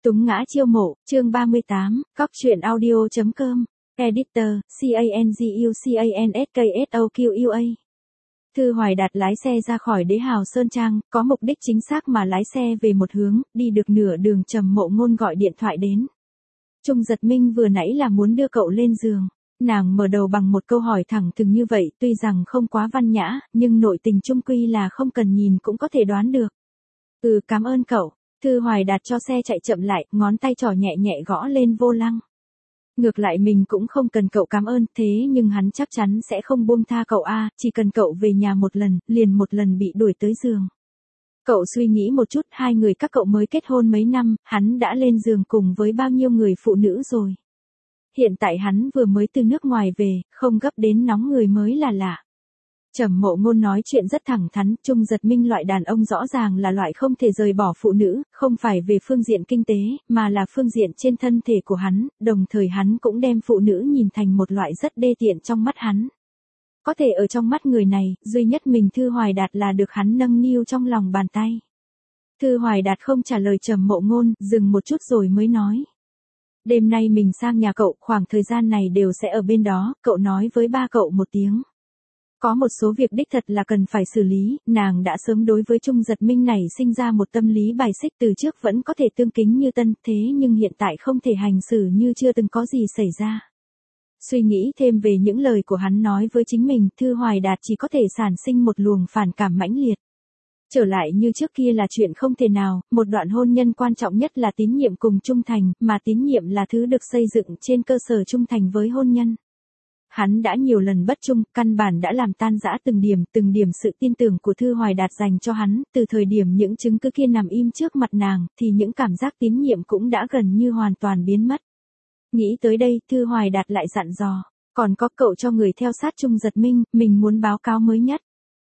Túng ngã chiêu mộ, chương 38, cóc truyện audio.com, editor, CANGUCANSKSOQUA. Thư Hoài Đạt lái xe ra khỏi Đế Hào Sơn Trang, có mục đích chính xác mà lái xe về một hướng, đi được nửa đường Trầm Mộ Ngôn gọi điện thoại đến. Trung Giật Minh vừa nãy là muốn đưa cậu lên giường. Nàng mở đầu bằng một câu hỏi thẳng thừng như vậy, tuy rằng không quá văn nhã, nhưng nội tình chung quy là không cần nhìn cũng có thể đoán được. Cảm ơn cậu. Thư Hoài Đạt cho xe chạy chậm lại, ngón tay trỏ nhẹ nhẹ gõ lên vô lăng. Ngược lại mình cũng không cần cậu cảm ơn, thế nhưng hắn chắc chắn sẽ không buông tha cậu chỉ cần cậu về nhà một lần, liền một lần bị đuổi tới giường. Cậu suy nghĩ một chút, hai người các cậu mới kết hôn mấy năm, hắn đã lên giường cùng với bao nhiêu người phụ nữ rồi. Hiện tại hắn vừa mới từ nước ngoài về, không gấp đến nóng người mới là lạ. Trầm Mộ Ngôn nói chuyện rất thẳng thắn, Trung Giật Minh loại đàn ông rõ ràng là loại không thể rời bỏ phụ nữ, không phải về phương diện kinh tế, mà là phương diện trên thân thể của hắn, đồng thời hắn cũng đem phụ nữ nhìn thành một loại rất đê tiện trong mắt hắn. Có thể ở trong mắt người này, duy nhất mình Thư Hoài Đạt là được hắn nâng niu trong lòng bàn tay. Thư Hoài Đạt không trả lời Trầm Mộ Ngôn, dừng một chút rồi mới nói. Đêm nay mình sang nhà cậu, khoảng thời gian này đều sẽ ở bên đó, cậu nói với ba cậu một tiếng. Có một số việc đích thật là cần phải xử lý, nàng đã sớm đối với Trung Giật Minh này sinh ra một tâm lý bài xích, từ trước vẫn có thể tương kính như tân, thế nhưng hiện tại không thể hành xử như chưa từng có gì xảy ra. Suy nghĩ thêm về những lời của hắn nói với chính mình, Thư Hoài Đạt chỉ có thể sản sinh một luồng phản cảm mãnh liệt. Trở lại như trước kia là chuyện không thể nào, một đoạn hôn nhân quan trọng nhất là tín nhiệm cùng trung thành, mà tín nhiệm là thứ được xây dựng trên cơ sở trung thành với hôn nhân. Hắn đã nhiều lần bất trung, căn bản đã làm tan rã từng điểm sự tin tưởng của Thư Hoài Đạt dành cho hắn, từ thời điểm những chứng cứ kia nằm im trước mặt nàng, thì những cảm giác tín nhiệm cũng đã gần như hoàn toàn biến mất. Nghĩ tới đây, Thư Hoài Đạt lại dặn dò, còn có cậu cho người theo sát Trung Giật Minh, mình muốn báo cáo mới nhất.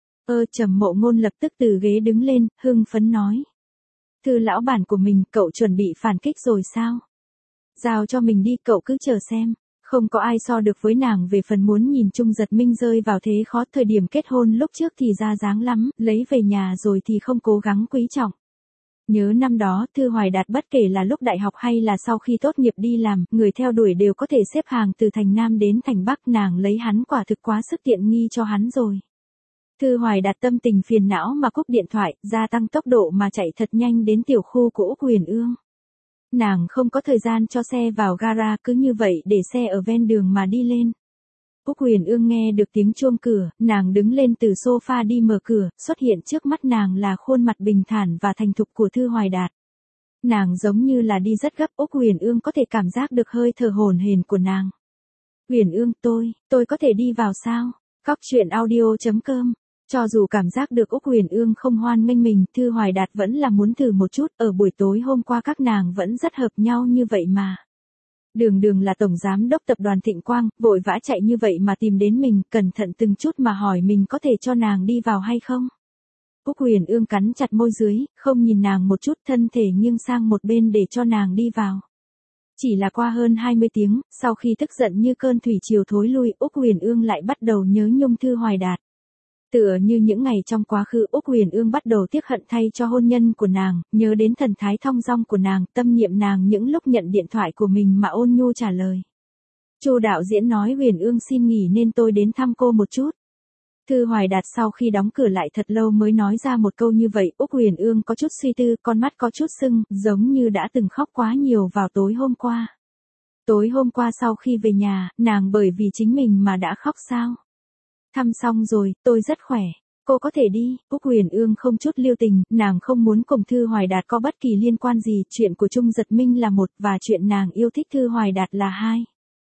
Trầm Mộ Ngôn lập tức từ ghế đứng lên, hưng phấn nói. Thư lão bản của mình, cậu chuẩn bị phản kích rồi sao? Giao cho mình đi, cậu cứ chờ xem. Không có ai so được với nàng về phần muốn nhìn Trung Giật Minh rơi vào thế khó, thời điểm kết hôn lúc trước thì ra dáng lắm, lấy về nhà rồi thì không cố gắng quý trọng. Nhớ năm đó, Thư Hoài Đạt bất kể là lúc đại học hay là sau khi tốt nghiệp đi làm, người theo đuổi đều có thể xếp hàng từ thành Nam đến thành Bắc, nàng lấy hắn quả thực quá sức tiện nghi cho hắn rồi. Thư Hoài Đạt tâm tình phiền não mà cúp điện thoại, gia tăng tốc độ mà chạy thật nhanh đến tiểu khu của Úc Huyền Ương. Nàng không có thời gian cho xe vào gara, cứ như vậy để xe ở ven đường mà đi lên. Úc Huyền Ương nghe được tiếng chuông cửa, nàng đứng lên từ sofa đi mở cửa, xuất hiện trước mắt nàng là khuôn mặt bình thản và thành thục của Thư Hoài Đạt. Nàng giống như là đi rất gấp, Úc Huyền Ương có thể cảm giác được hơi thở hổn hển của nàng. Huyền Ương, tôi có thể đi vào sao? Cóc truyện audio.com. Cho dù cảm giác được Úc Huyền Ương không hoan nghênh mình, Thư Hoài Đạt vẫn là muốn thử một chút, ở buổi tối hôm qua các nàng vẫn rất hợp nhau như vậy mà. Đường là tổng giám đốc tập đoàn Thịnh Quang, vội vã chạy như vậy mà tìm đến mình, cẩn thận từng chút mà hỏi mình có thể cho nàng đi vào hay không. Úc Huyền Ương cắn chặt môi dưới, không nhìn nàng một chút, thân thể nghiêng sang một bên để cho nàng đi vào. Chỉ là qua hơn 20 tiếng, sau khi tức giận như cơn thủy triều thối lui, Úc Huyền Ương lại bắt đầu nhớ nhung Thư Hoài Đạt. Tựa như những ngày trong quá khứ, Úc Huyền Ương bắt đầu tiếc hận thay cho hôn nhân của nàng, nhớ đến thần thái thong dong của nàng, tâm niệm nàng những lúc nhận điện thoại của mình mà ôn nhu trả lời. Chu đạo diễn nói Huyền Ương xin nghỉ nên tôi đến thăm cô một chút. Thư Hoài Đạt sau khi đóng cửa lại thật lâu mới nói ra một câu như vậy, Úc Huyền Ương có chút suy tư, con mắt có chút sưng, giống như đã từng khóc quá nhiều vào tối hôm qua. Tối hôm qua sau khi về nhà, nàng bởi vì chính mình mà đã khóc sao? Thăm xong rồi, tôi rất khỏe. Cô có thể đi. Úc Huyền Ương không chút lưu tình, nàng không muốn cùng Thư Hoài Đạt có bất kỳ liên quan gì, chuyện của Trung Giật Minh là một, và chuyện nàng yêu thích Thư Hoài Đạt là hai.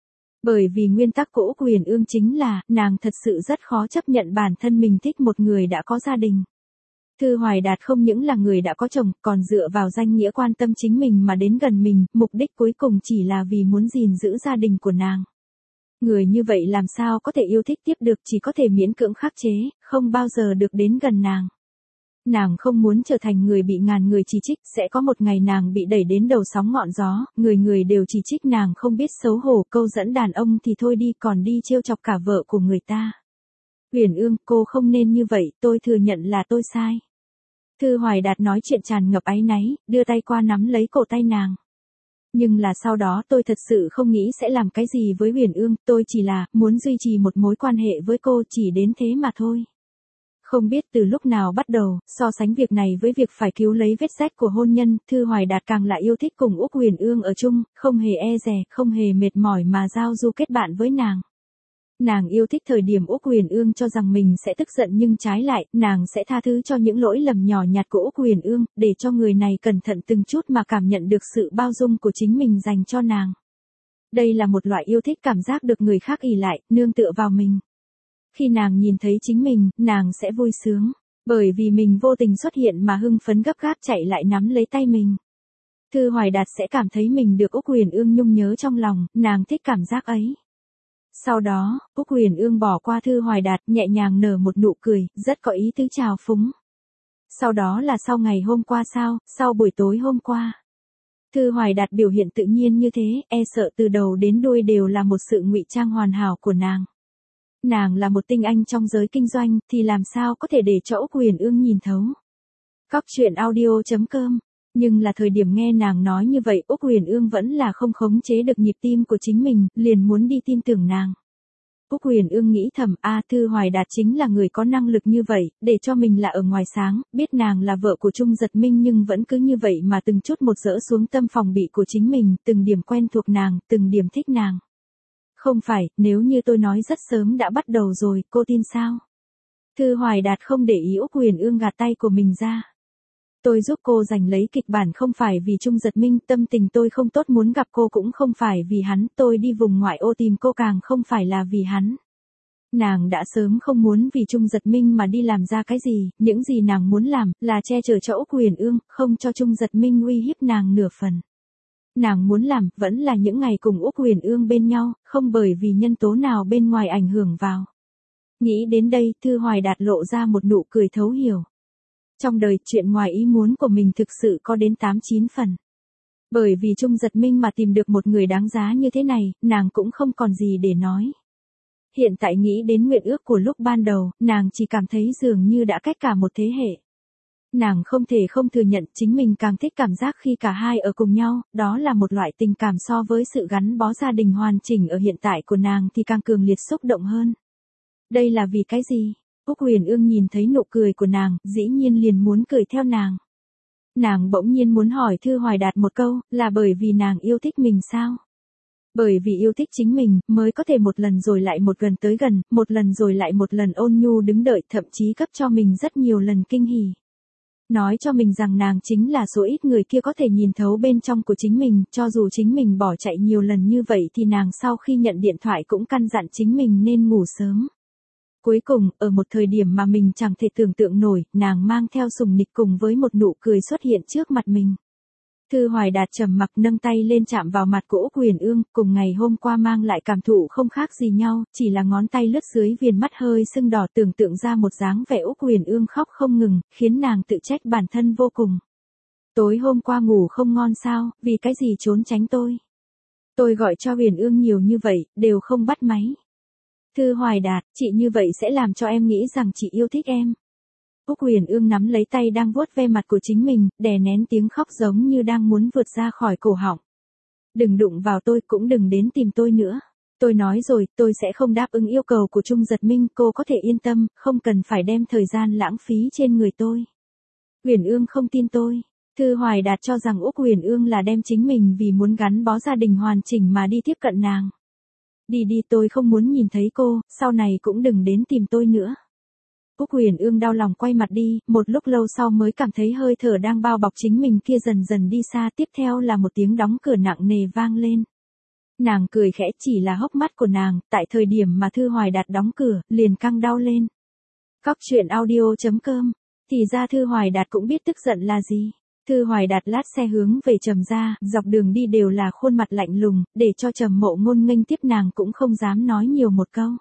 Bởi vì nguyên tắc của Úc Huyền Ương chính là, nàng thật sự rất khó chấp nhận bản thân mình thích một người đã có gia đình. Thư Hoài Đạt không những là người đã có chồng, còn dựa vào danh nghĩa quan tâm chính mình mà đến gần mình, mục đích cuối cùng chỉ là vì muốn gìn giữ gia đình của nàng. Người như vậy làm sao có thể yêu thích tiếp được, chỉ có thể miễn cưỡng khắc chế, không bao giờ được đến gần nàng. Nàng không muốn trở thành người bị ngàn người chỉ trích, sẽ có một ngày nàng bị đẩy đến đầu sóng ngọn gió, người đều chỉ trích nàng không biết xấu hổ, câu dẫn đàn ông thì thôi đi, còn đi trêu chọc cả vợ của người ta. Huyền Ương, cô không nên như vậy, tôi thừa nhận là tôi sai. Thư Hoài Đạt nói chuyện tràn ngập áy náy, đưa tay qua nắm lấy cổ tay nàng. Nhưng là sau đó tôi thật sự không nghĩ sẽ làm cái gì với Huyền Ương, tôi chỉ là muốn duy trì một mối quan hệ với cô, chỉ đến thế mà thôi. Không biết từ lúc nào bắt đầu, so sánh việc này với việc phải cứu lấy vết rách của hôn nhân, Thư Hoài Đạt càng lại yêu thích cùng Úc Huyền Ương ở chung, không hề e dè, không hề mệt mỏi mà giao du kết bạn với nàng. Nàng yêu thích thời điểm Úc Huyền Ương cho rằng mình sẽ tức giận nhưng trái lại, nàng sẽ tha thứ cho những lỗi lầm nhỏ nhặt của Úc Huyền Ương, để cho người này cẩn thận từng chút mà cảm nhận được sự bao dung của chính mình dành cho nàng. Đây là một loại yêu thích cảm giác được người khác ỷ lại, nương tựa vào mình. Khi nàng nhìn thấy chính mình, nàng sẽ vui sướng, bởi vì mình vô tình xuất hiện mà hưng phấn gấp gáp chạy lại nắm lấy tay mình. Thư Hoài Đạt sẽ cảm thấy mình được Úc Huyền Ương nhung nhớ trong lòng, nàng thích cảm giác ấy. Sau đó, Úc Huyền Ương bỏ qua Thư Hoài Đạt, nhẹ nhàng nở một nụ cười, rất có ý tứ chào phúng. Sau đó là sau ngày hôm qua sao, sau buổi tối hôm qua. Thư Hoài Đạt biểu hiện tự nhiên như thế, e sợ từ đầu đến đuôi đều là một sự ngụy trang hoàn hảo của nàng. Nàng là một tinh anh trong giới kinh doanh, thì làm sao có thể để cho Úc Huyền Ương nhìn thấu. Cóc truyện audio.com. Nhưng là thời điểm nghe nàng nói như vậy, Úc Huyền Ương vẫn là không khống chế được nhịp tim của chính mình, liền muốn đi tin tưởng nàng. Úc Huyền Ương nghĩ thầm, Thư Hoài Đạt chính là người có năng lực như vậy, để cho mình là ở ngoài sáng, biết nàng là vợ của Trung Giật Minh nhưng vẫn cứ như vậy mà từng chút một dỡ xuống tâm phòng bị của chính mình, từng điểm quen thuộc nàng, từng điểm thích nàng. Không phải, nếu như tôi nói rất sớm đã bắt đầu rồi, cô tin sao? Thư Hoài Đạt không để ý Úc Huyền Ương gạt tay của mình ra. Tôi giúp cô giành lấy kịch bản không phải vì Trung Giật Minh, tâm tình tôi không tốt muốn gặp cô cũng không phải vì hắn, tôi đi vùng ngoại ô tìm cô càng không phải là vì hắn. Nàng đã sớm không muốn vì Trung Giật Minh mà đi làm ra cái gì, những gì nàng muốn làm là che chở cho Úc Huyền Ương, không cho Trung Giật Minh uy hiếp nàng nửa phần. Nàng muốn làm vẫn là những ngày cùng Úc Huyền Ương bên nhau, không bởi vì nhân tố nào bên ngoài ảnh hưởng vào. Nghĩ đến đây, Thư Hoài Đạt lộ ra một nụ cười thấu hiểu. Trong đời, chuyện ngoài ý muốn của mình thực sự có đến 8-9 phần. Bởi vì Trung Giật Minh mà tìm được một người đáng giá như thế này, nàng cũng không còn gì để nói. Hiện tại nghĩ đến nguyện ước của lúc ban đầu, nàng chỉ cảm thấy dường như đã cách cả một thế hệ. Nàng không thể không thừa nhận chính mình càng thích cảm giác khi cả hai ở cùng nhau, đó là một loại tình cảm so với sự gắn bó gia đình hoàn chỉnh ở hiện tại của nàng thì càng cường liệt xúc động hơn. Đây là vì cái gì? Úc Huyền Ương nhìn thấy nụ cười của nàng, dĩ nhiên liền muốn cười theo nàng. Nàng bỗng nhiên muốn hỏi Thư Hoài Đạt một câu, là bởi vì nàng yêu thích mình sao? Bởi vì yêu thích chính mình, mới có thể một lần rồi lại một gần tới gần, một lần rồi lại một lần ôn nhu đứng đợi, thậm chí cấp cho mình rất nhiều lần kinh hỉ. Nói cho mình rằng nàng chính là số ít người kia có thể nhìn thấu bên trong của chính mình, cho dù chính mình bỏ chạy nhiều lần như vậy thì nàng sau khi nhận điện thoại cũng căn dặn chính mình nên ngủ sớm. Cuối cùng, ở một thời điểm mà mình chẳng thể tưởng tượng nổi, nàng mang theo sùng nịch cùng với một nụ cười xuất hiện trước mặt mình. Thư Hoài Đạt trầm mặc nâng tay lên chạm vào mặt của Úc Huyền Ương, cùng ngày hôm qua mang lại cảm thụ không khác gì nhau, chỉ là ngón tay lướt dưới viền mắt hơi sưng đỏ tưởng tượng ra một dáng vẻ Úc Huyền Ương khóc không ngừng, khiến nàng tự trách bản thân vô cùng. Tối hôm qua ngủ không ngon sao, vì cái gì trốn tránh tôi? Tôi gọi cho Huyền Ương nhiều như vậy, đều không bắt máy. Thư Hoài Đạt, chị như vậy sẽ làm cho em nghĩ rằng chị yêu thích em. Úc Huyền Ương nắm lấy tay đang vuốt ve mặt của chính mình, đè nén tiếng khóc giống như đang muốn vượt ra khỏi cổ họng. Đừng đụng vào tôi, cũng đừng đến tìm tôi nữa. Tôi nói rồi, tôi sẽ không đáp ứng yêu cầu của Trung Giật Minh, cô có thể yên tâm, không cần phải đem thời gian lãng phí trên người tôi. Huyền Ương không tin tôi. Thư Hoài Đạt cho rằng Úc Huyền Ương là đem chính mình vì muốn gắn bó gia đình hoàn chỉnh mà đi tiếp cận nàng. Đi đi, tôi không muốn nhìn thấy cô, sau này cũng đừng đến tìm tôi nữa. Úc Huyền Ương đau lòng quay mặt đi, một lúc lâu sau mới cảm thấy hơi thở đang bao bọc chính mình kia dần dần đi xa, tiếp theo là một tiếng đóng cửa nặng nề vang lên. Nàng cười khẽ, chỉ là hốc mắt của nàng, tại thời điểm mà Thư Hoài Đạt đóng cửa, liền căng đau lên. Cóc truyện audio.com. Thì ra Thư Hoài Đạt cũng biết tức giận là gì. Thư Hoài Đạt lát xe hướng về Trầm gia, dọc đường đi đều là khuôn mặt lạnh lùng, để cho Trầm Mộ Ngôn nghênh tiếp nàng cũng không dám nói nhiều một câu.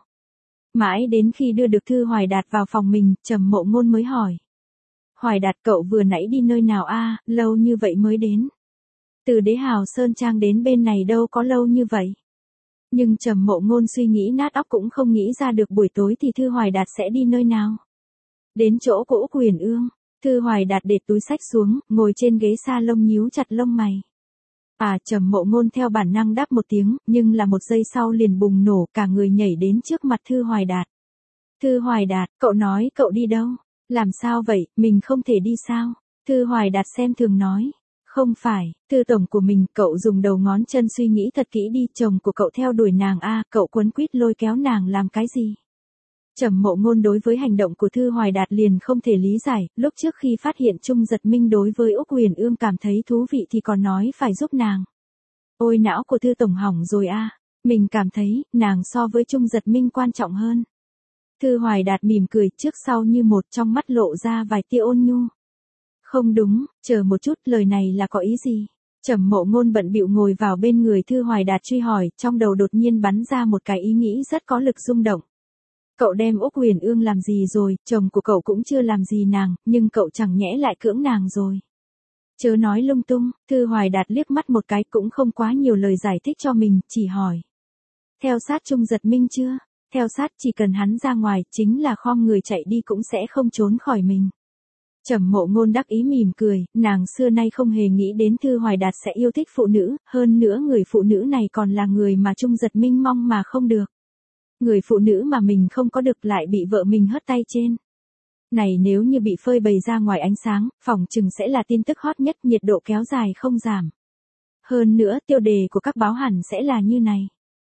Mãi đến khi đưa được Thư Hoài Đạt vào phòng mình, Trầm Mộ Ngôn mới hỏi. Hoài Đạt, cậu vừa nãy đi nơi nào lâu như vậy mới đến. Từ Đế Hào Sơn Trang đến bên này đâu có lâu như vậy. Nhưng Trầm Mộ Ngôn suy nghĩ nát óc cũng không nghĩ ra được buổi tối thì Thư Hoài Đạt sẽ đi nơi nào. Đến chỗ của Úc Huyền Ương. Thư Hoài Đạt để túi sách xuống, ngồi trên ghế sa lông nhíu chặt lông mày. Trầm Mộ Ngôn theo bản năng đáp một tiếng, nhưng là một giây sau liền bùng nổ, cả người nhảy đến trước mặt Thư Hoài Đạt. Thư Hoài Đạt, cậu nói cậu đi đâu? Làm sao vậy, mình không thể đi sao? Thư Hoài Đạt xem thường nói. Không phải, Thư tổng của mình, cậu dùng đầu ngón chân suy nghĩ thật kỹ đi, chồng của cậu theo đuổi nàng cậu quấn quýt lôi kéo nàng làm cái gì? Trầm Mộ Ngôn đối với hành động của Thư Hoài Đạt liền không thể lý giải, lúc trước khi phát hiện Trung Giật Minh đối với Úc Huyền Ương cảm thấy thú vị thì còn nói phải giúp nàng. Ôi não của Thư tổng hỏng rồi mình cảm thấy, nàng so với Trung Giật Minh quan trọng hơn. Thư Hoài Đạt mỉm cười trước sau như một, trong mắt lộ ra vài tia ôn nhu. Không đúng, chờ một chút, lời này là có ý gì? Trầm Mộ Ngôn bận bịu ngồi vào bên người Thư Hoài Đạt truy hỏi, trong đầu đột nhiên bắn ra một cái ý nghĩ rất có lực rung động. Cậu đem Úc Huyền Ương làm gì rồi, chồng của cậu cũng chưa làm gì nàng, nhưng cậu chẳng nhẽ lại cưỡng nàng rồi. Chớ nói lung tung, Thư Hoài Đạt liếc mắt một cái cũng không quá nhiều lời giải thích cho mình, chỉ hỏi. Theo sát Trung Giật Minh chưa? Theo sát, chỉ cần hắn ra ngoài, chính là khom người chạy đi cũng sẽ không trốn khỏi mình. Trầm Mộ Ngôn đắc ý mỉm cười, nàng xưa nay không hề nghĩ đến Thư Hoài Đạt sẽ yêu thích phụ nữ, hơn nữa người phụ nữ này còn là người mà Trung Giật Minh mong mà không được. Người phụ nữ mà mình không có được lại bị vợ mình hất tay trên. Này nếu như bị phơi bày ra ngoài ánh sáng, phỏng chừng sẽ là tin tức hot nhất, nhiệt độ kéo dài không giảm. Hơn nữa, tiêu đề của các báo hẳn sẽ là như này.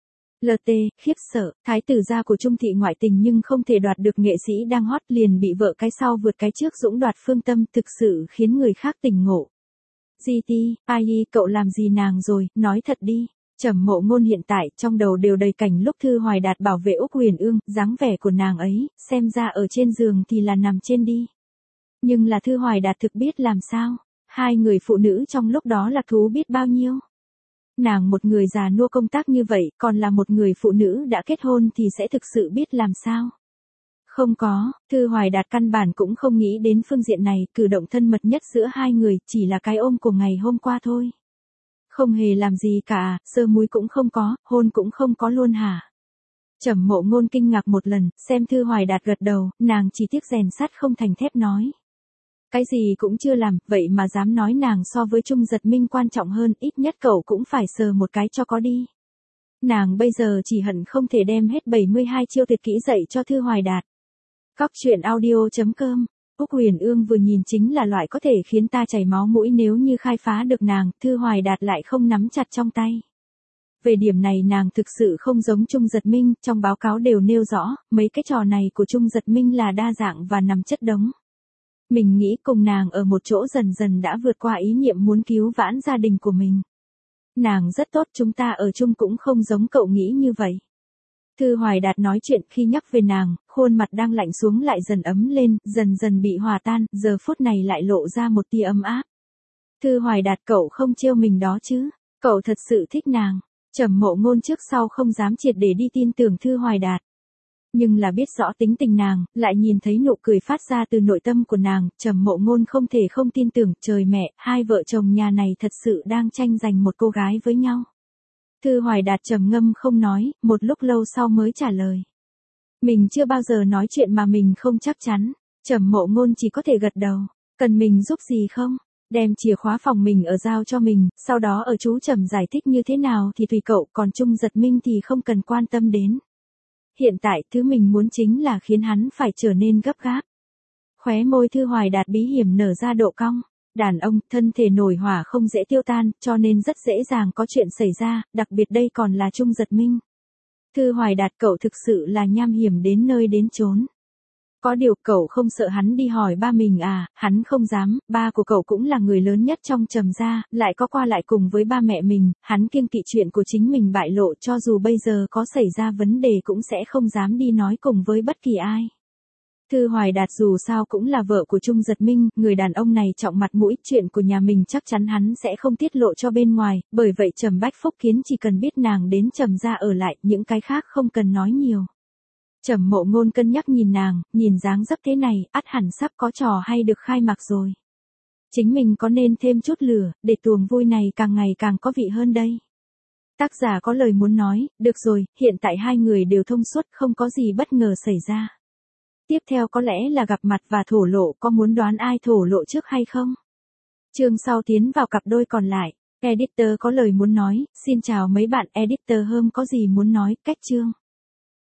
LT, khiếp sợ, thái tử gia của Trung thị ngoại tình nhưng không thể đoạt được nghệ sĩ đang hot, liền bị vợ cái sau vượt cái trước dũng đoạt phương tâm, thực sự khiến người khác tỉnh ngộ. GT, ai cậu làm gì nàng rồi, nói thật đi. Trầm Mộ Ngôn hiện tại trong đầu đều đầy cảnh lúc Thư Hoài Đạt bảo vệ Úc Huyền Ương, dáng vẻ của nàng ấy, xem ra ở trên giường thì là nằm trên đi. Nhưng là Thư Hoài Đạt thực biết làm sao, hai người phụ nữ trong lúc đó là thú biết bao nhiêu. Nàng một người già nua công tác như vậy, còn là một người phụ nữ đã kết hôn thì sẽ thực sự biết làm sao. Không có, Thư Hoài Đạt căn bản cũng không nghĩ đến phương diện này, cử động thân mật nhất giữa hai người chỉ là cái ôm của ngày hôm qua thôi. Không hề làm gì cả, sơ múi cũng không có, hôn cũng không có luôn hả? Trầm Mộ Ngôn kinh ngạc một lần, xem Thư Hoài Đạt gật đầu, nàng chỉ tiếc rèn sắt không thành thép nói. Cái gì cũng chưa làm, vậy mà dám nói nàng so với Trung Giật Minh quan trọng hơn, ít nhất cậu cũng phải sờ một cái cho có đi. Nàng bây giờ chỉ hận không thể đem hết 72 chiêu tuyệt kỹ dạy cho Thư Hoài Đạt. Cóc truyện audio.com. Úc Huyền Ương vừa nhìn chính là loại có thể khiến ta chảy máu mũi, nếu như khai phá được nàng, Thư Hoài Đạt lại không nắm chặt trong tay. Về điểm này nàng thực sự không giống Trung Giật Minh, trong báo cáo đều nêu rõ, mấy cái trò này của Trung Giật Minh là đa dạng và nằm chất đống. Mình nghĩ cùng nàng ở một chỗ dần dần đã vượt qua ý niệm muốn cứu vãn gia đình của mình. Nàng rất tốt, chúng ta ở chung cũng không giống cậu nghĩ như vậy. Thư Hoài Đạt nói chuyện, khi nhắc về nàng, khuôn mặt đang lạnh xuống lại dần ấm lên, dần dần bị hòa tan, giờ phút này lại lộ ra một tia ấm áp. Thư Hoài Đạt, cậu không trêu mình đó chứ, cậu thật sự thích nàng. Trầm Mộ Ngôn trước sau không dám triệt để đi tin tưởng Thư Hoài Đạt. Nhưng là biết rõ tính tình nàng, lại nhìn thấy nụ cười phát ra từ nội tâm của nàng, Trầm Mộ Ngôn không thể không tin tưởng, trời mẹ, hai vợ chồng nhà này thật sự đang tranh giành một cô gái với nhau. Thư Hoài Đạt trầm ngâm không nói, một lúc lâu sau mới trả lời. Mình chưa bao giờ nói chuyện mà mình không chắc chắn. Trầm Mộ Ngôn chỉ có thể gật đầu. Cần mình giúp gì không? Đem chìa khóa phòng mình ở giao cho mình, sau đó ở chú Trầm giải thích như thế nào thì tùy cậu, còn Trung Giật Minh thì không cần quan tâm đến. Hiện tại thứ mình muốn chính là khiến hắn phải trở nên gấp gáp. Khóe môi Thư Hoài Đạt bí hiểm nở ra độ cong. Đàn ông, thân thể nổi hỏa không dễ tiêu tan, cho nên rất dễ dàng có chuyện xảy ra, đặc biệt đây còn là Trung Giật Minh. Thư Hoài Đạt, cậu thực sự là nham hiểm đến nơi đến chốn. Có điều cậu không sợ hắn đi hỏi ba mình à? Hắn không dám, ba của cậu cũng là người lớn nhất trong Trầm gia, lại có qua lại cùng với ba mẹ mình, hắn kiêng kỵ chuyện của chính mình bại lộ, cho dù bây giờ có xảy ra vấn đề cũng sẽ không dám đi nói cùng với bất kỳ ai. Thư Hoài Đạt dù sao cũng là vợ của Trung Giật Minh, người đàn ông này trọng mặt mũi, chuyện của nhà mình chắc chắn hắn sẽ không tiết lộ cho bên ngoài, bởi vậy Trầm Bách Phúc Kiến chỉ cần biết nàng đến Trầm gia ở lại, những cái khác không cần nói nhiều. Trầm Mộ Ngôn cân nhắc nhìn nàng, nhìn dáng dấp thế này, ắt hẳn sắp có trò hay được khai mạc rồi. Chính mình có nên thêm chút lửa, để tuồng vui này càng ngày càng có vị hơn đây. Tác giả có lời muốn nói, được rồi, hiện tại hai người đều thông suốt, không có gì bất ngờ xảy ra. Tiếp theo có lẽ là gặp mặt và thổ lộ, có muốn đoán ai thổ lộ trước hay không? Chương sau tiến vào cặp đôi còn lại. Editor có lời muốn nói, xin chào mấy bạn editor hôm có gì muốn nói, cách chương.